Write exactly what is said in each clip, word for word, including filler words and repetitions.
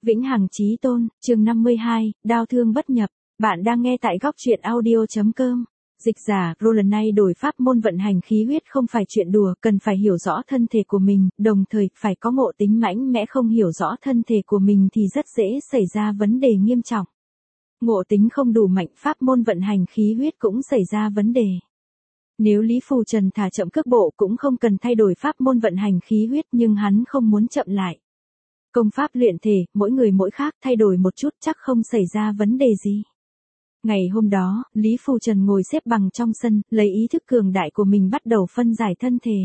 Vĩnh hằng chí tôn, chương năm mươi hai, đao thương bất nhập. Bạn đang nghe tại góc truyện audio chấm com. Dịch giả, Roland này đổi pháp môn vận hành khí huyết không phải chuyện đùa, cần phải hiểu rõ thân thể của mình, đồng thời phải có ngộ tính mãnh mẽ, không hiểu rõ thân thể của mình thì rất dễ xảy ra vấn đề nghiêm trọng. Ngộ tính không đủ mạnh, pháp môn vận hành khí huyết cũng xảy ra vấn đề. Nếu Lý Phù Trần thả chậm cước bộ cũng không cần thay đổi pháp môn vận hành khí huyết, nhưng hắn không muốn chậm lại. Công pháp luyện thể, mỗi người mỗi khác, thay đổi một chút chắc không xảy ra vấn đề gì. Ngày hôm đó, Lý Phù Trần ngồi xếp bằng trong sân, lấy ý thức cường đại của mình bắt đầu phân giải thân thể.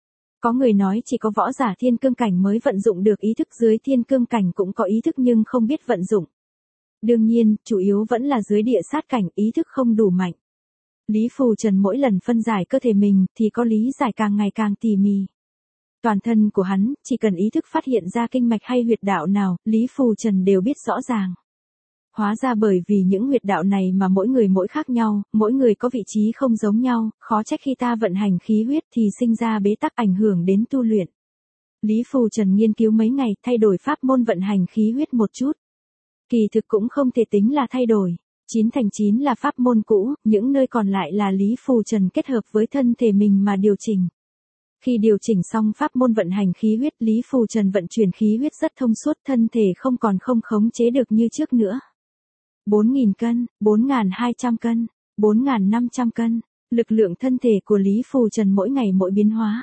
Có người nói chỉ có võ giả thiên cương cảnh mới vận dụng được ý thức, dưới thiên cương cảnh cũng có ý thức nhưng không biết vận dụng. Đương nhiên, chủ yếu vẫn là dưới địa sát cảnh, ý thức không đủ mạnh. Lý Phù Trần mỗi lần phân giải cơ thể mình thì có lý giải càng ngày càng tỉ mỉ. Toàn thân của hắn, chỉ cần ý thức phát hiện ra kinh mạch hay huyệt đạo nào, Lý Phù Trần đều biết rõ ràng. Hóa ra bởi vì những huyệt đạo này mà mỗi người mỗi khác nhau, mỗi người có vị trí không giống nhau, khó trách khi ta vận hành khí huyết thì sinh ra bế tắc, ảnh hưởng đến tu luyện. Lý Phù Trần nghiên cứu mấy ngày, thay đổi pháp môn vận hành khí huyết một chút. Kỳ thực cũng không thể tính là thay đổi. Chín thành chín là pháp môn cũ, những nơi còn lại là Lý Phù Trần kết hợp với thân thể mình mà điều chỉnh. Khi điều chỉnh xong pháp môn vận hành khí huyết, Lý Phù Trần vận chuyển khí huyết rất thông suốt, thân thể không còn không khống chế được như trước nữa. bốn nghìn cân, bốn nghìn hai trăm cân, bốn nghìn năm trăm cân, lực lượng thân thể của Lý Phù Trần mỗi ngày mỗi biến hóa.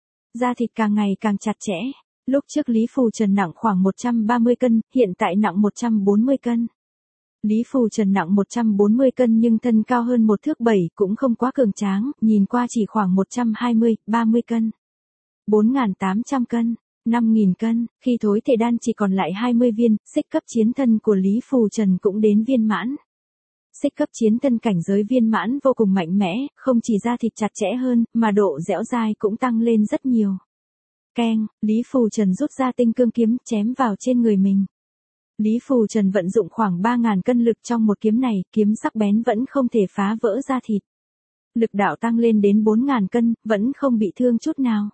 Da thịt càng ngày càng chặt chẽ, lúc trước Lý Phù Trần nặng khoảng một trăm ba mươi cân, hiện tại nặng một trăm bốn mươi cân. Lý Phù Trần nặng một trăm bốn mươi cân nhưng thân cao hơn một thước bảy, cũng không quá cường tráng, nhìn qua chỉ khoảng một trăm hai mươi, ba mươi cân. bốn nghìn tám trăm cân, năm nghìn cân, khi thối thể đan chỉ còn lại hai mươi viên, xích cấp chiến thân của Lý Phù Trần cũng đến viên mãn. Xích cấp chiến thân cảnh giới viên mãn vô cùng mạnh mẽ, không chỉ da thịt chặt chẽ hơn, mà độ dẻo dai cũng tăng lên rất nhiều. Keng, Lý Phù Trần rút ra tinh cương kiếm, chém vào trên người mình. Lý Phù Trần vận dụng khoảng ba nghìn cân lực trong một kiếm này, kiếm sắc bén vẫn không thể phá vỡ da thịt. Lực đạo tăng lên đến bốn nghìn cân, vẫn không bị thương chút nào.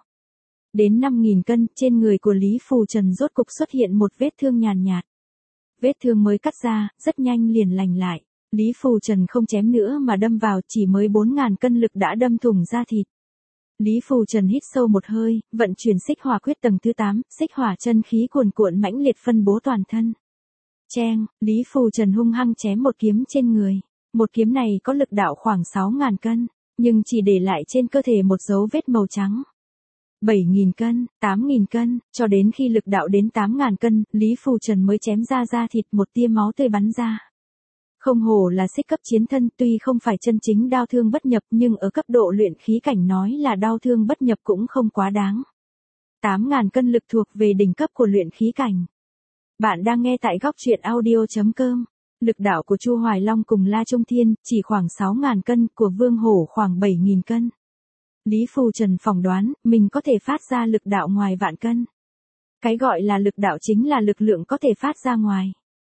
Đến năm nghìn cân, trên người của Lý Phù Trần rốt cục xuất hiện một vết thương nhàn nhạt. Vết thương mới cắt ra, rất nhanh liền lành lại. Lý Phù Trần không chém nữa mà đâm vào, chỉ mới bốn nghìn cân lực đã đâm thủng da thịt. Lý Phù Trần hít sâu một hơi, vận chuyển xích hỏa quyết tầng thứ tám, xích hỏa chân khí cuồn cuộn mãnh liệt phân bố toàn thân. Cheng, Lý Phù Trần hung hăng chém một kiếm trên người. Một kiếm này có lực đạo khoảng sáu nghìn cân, nhưng chỉ để lại trên cơ thể một dấu vết màu trắng. bảy nghìn cân, tám nghìn cân, cho đến khi lực đạo đến tám nghìn cân, Lý Phù Trần mới chém ra da thịt, một tia máu tươi bắn ra. Không hổ là xích cấp chiến thân, tuy không phải chân chính đao thương bất nhập nhưng ở cấp độ luyện khí cảnh nói là đao thương bất nhập cũng không quá đáng. tám nghìn cân lực thuộc về đỉnh cấp của luyện khí cảnh. Bạn đang nghe tại góc truyện audio chấm com. Lực đạo của Chu Hoài Long cùng La Trung Thiên chỉ khoảng sáu nghìn cân, của Vương Hổ khoảng bảy nghìn cân. Lý Phù Trần phỏng đoán, mình có thể phát ra lực đạo ngoài vạn cân. Cái gọi là lực đạo chính là lực lượng có thể phát ra ngoài.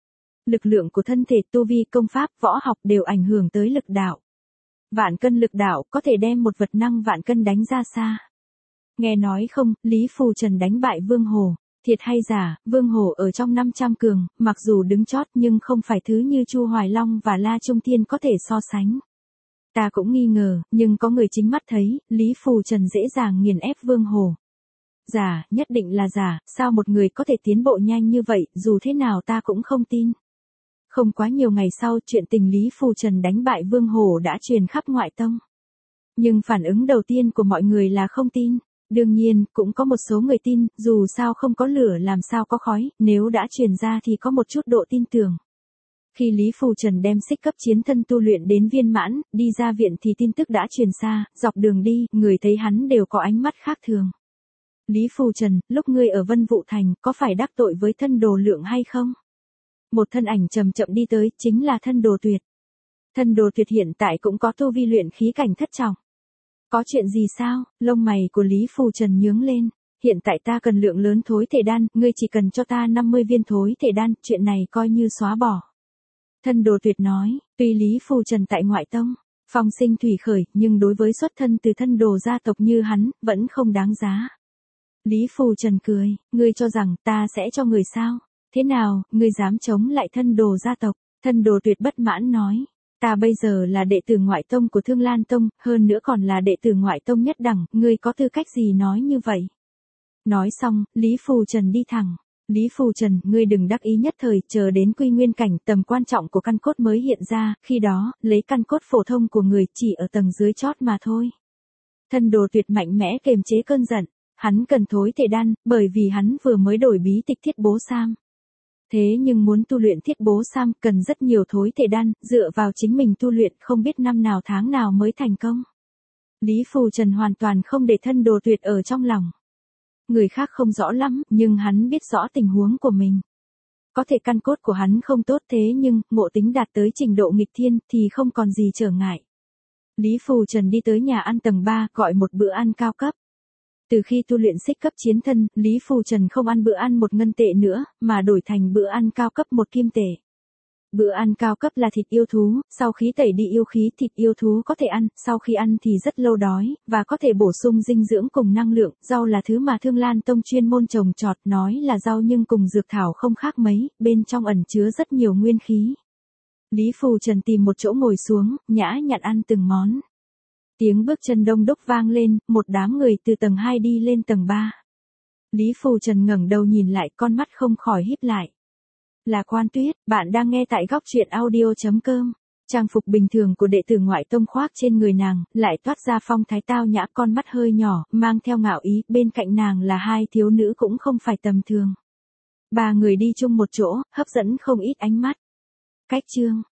Lực lượng của thân thể, tu vi, công pháp, võ học đều ảnh hưởng tới lực đạo. Vạn cân lực đạo có thể đem một vật năng vạn cân đánh ra xa. Nghe nói không, Lý Phù Trần đánh bại Vương Hổ. Thiệt hay giả, Vương Hổ ở trong năm trăm cường, mặc dù đứng chót nhưng không phải thứ như Chu Hoài Long và La Trung Thiên có thể so sánh. Ta cũng nghi ngờ, nhưng có người chính mắt thấy, Lý Phù Trần dễ dàng nghiền ép Vương Hổ. Giả, nhất định là giả, sao một người có thể tiến bộ nhanh như vậy, dù thế nào ta cũng không tin. Không quá nhiều ngày sau, chuyện tình Lý Phù Trần đánh bại Vương Hổ đã truyền khắp ngoại tông. Nhưng phản ứng đầu tiên của mọi người là không tin. Đương nhiên, cũng có một số người tin, dù sao không có lửa làm sao có khói, nếu đã truyền ra thì có một chút độ tin tưởng. Khi Lý Phù Trần đem xích cấp chiến thân tu luyện đến viên mãn, đi ra viện thì tin tức đã truyền xa, dọc đường đi, người thấy hắn đều có ánh mắt khác thường. Lý Phù Trần, lúc ngươi ở Vân Vũ Thành, có phải đắc tội với thân đồ lượng hay không? Một thân ảnh chậm chậm đi tới, chính là thân đồ tuyệt. Thân đồ tuyệt hiện tại cũng có tu vi luyện khí cảnh thất trọng. Có chuyện gì sao? Lông mày của Lý Phù Trần nhướng lên. Hiện tại ta cần lượng lớn thối thể đan, ngươi chỉ cần cho ta năm mươi viên thối thể đan, chuyện này coi như xóa bỏ. Thân đồ tuyệt nói, tuy Lý Phù Trần tại ngoại tông, phong sinh thủy khởi, nhưng đối với xuất thân từ thân đồ gia tộc như hắn, vẫn không đáng giá. Lý Phù Trần cười, ngươi cho rằng ta sẽ cho người sao? Thế nào, ngươi dám chống lại thân đồ gia tộc? Thân đồ Tuyệt bất mãn nói. Ta bây giờ là đệ tử ngoại tông của Thương Lan Tông, hơn nữa còn là đệ tử ngoại tông nhất đẳng, ngươi có tư cách gì nói như vậy? Nói xong, Lý Phù Trần đi thẳng. Lý Phù Trần, ngươi đừng đắc ý nhất thời, chờ đến quy nguyên cảnh, tầm quan trọng của căn cốt mới hiện ra, khi đó, lấy căn cốt phổ thông của người chỉ ở tầng dưới chót mà thôi. Thân đồ Tuyệt mạnh mẽ kềm chế cơn giận, hắn cần thối thể đan, bởi vì hắn vừa mới đổi bí tịch Thiết Bố Sam. Thế nhưng muốn tu luyện Thiết Bố Sam cần rất nhiều thối thể đan, dựa vào chính mình tu luyện không biết năm nào tháng nào mới thành công. Lý Phù Trần hoàn toàn không để thân đồ Tuyệt ở trong lòng. Người khác không rõ lắm, nhưng hắn biết rõ tình huống của mình. Có thể căn cốt của hắn không tốt thế nhưng, ngộ tính đạt tới trình độ nghịch thiên thì không còn gì trở ngại. Lý Phù Trần đi tới nhà ăn tầng ba, gọi một bữa ăn cao cấp. Từ khi tu luyện xích cấp chiến thân, Lý Phù Trần không ăn bữa ăn một ngân tệ nữa, mà đổi thành bữa ăn cao cấp một kim tệ. Bữa ăn cao cấp là thịt yêu thú, sau khi tẩy đi yêu khí thịt yêu thú có thể ăn, sau khi ăn thì rất lâu đói, và có thể bổ sung dinh dưỡng cùng năng lượng, rau là thứ mà Thương Lan Tông chuyên môn trồng trọt, nói là rau nhưng cùng dược thảo không khác mấy, bên trong ẩn chứa rất nhiều nguyên khí. Lý Phù Trần tìm một chỗ ngồi xuống, nhã nhặn ăn từng món. Tiếng bước chân đông đúc vang lên, một đám người từ tầng hai đi lên tầng ba. Lý Phù Trần ngẩng đầu nhìn lại, con mắt không khỏi híp lại. Là Quan Tuyết, bạn đang nghe tại góc truyện audio chấm com. Trang phục bình thường của đệ tử ngoại tông khoác trên người nàng, lại toát ra phong thái tao nhã, con mắt hơi nhỏ, mang theo ngạo ý, bên cạnh nàng là hai thiếu nữ cũng không phải tầm thường. Ba người đi chung một chỗ, hấp dẫn không ít ánh mắt. Cách chương